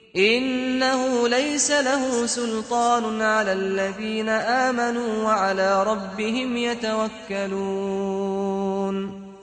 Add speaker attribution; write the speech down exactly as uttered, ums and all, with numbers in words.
Speaker 1: إنه ليس له سلطان على الذين آمنوا وعلى ربهم يتوكلون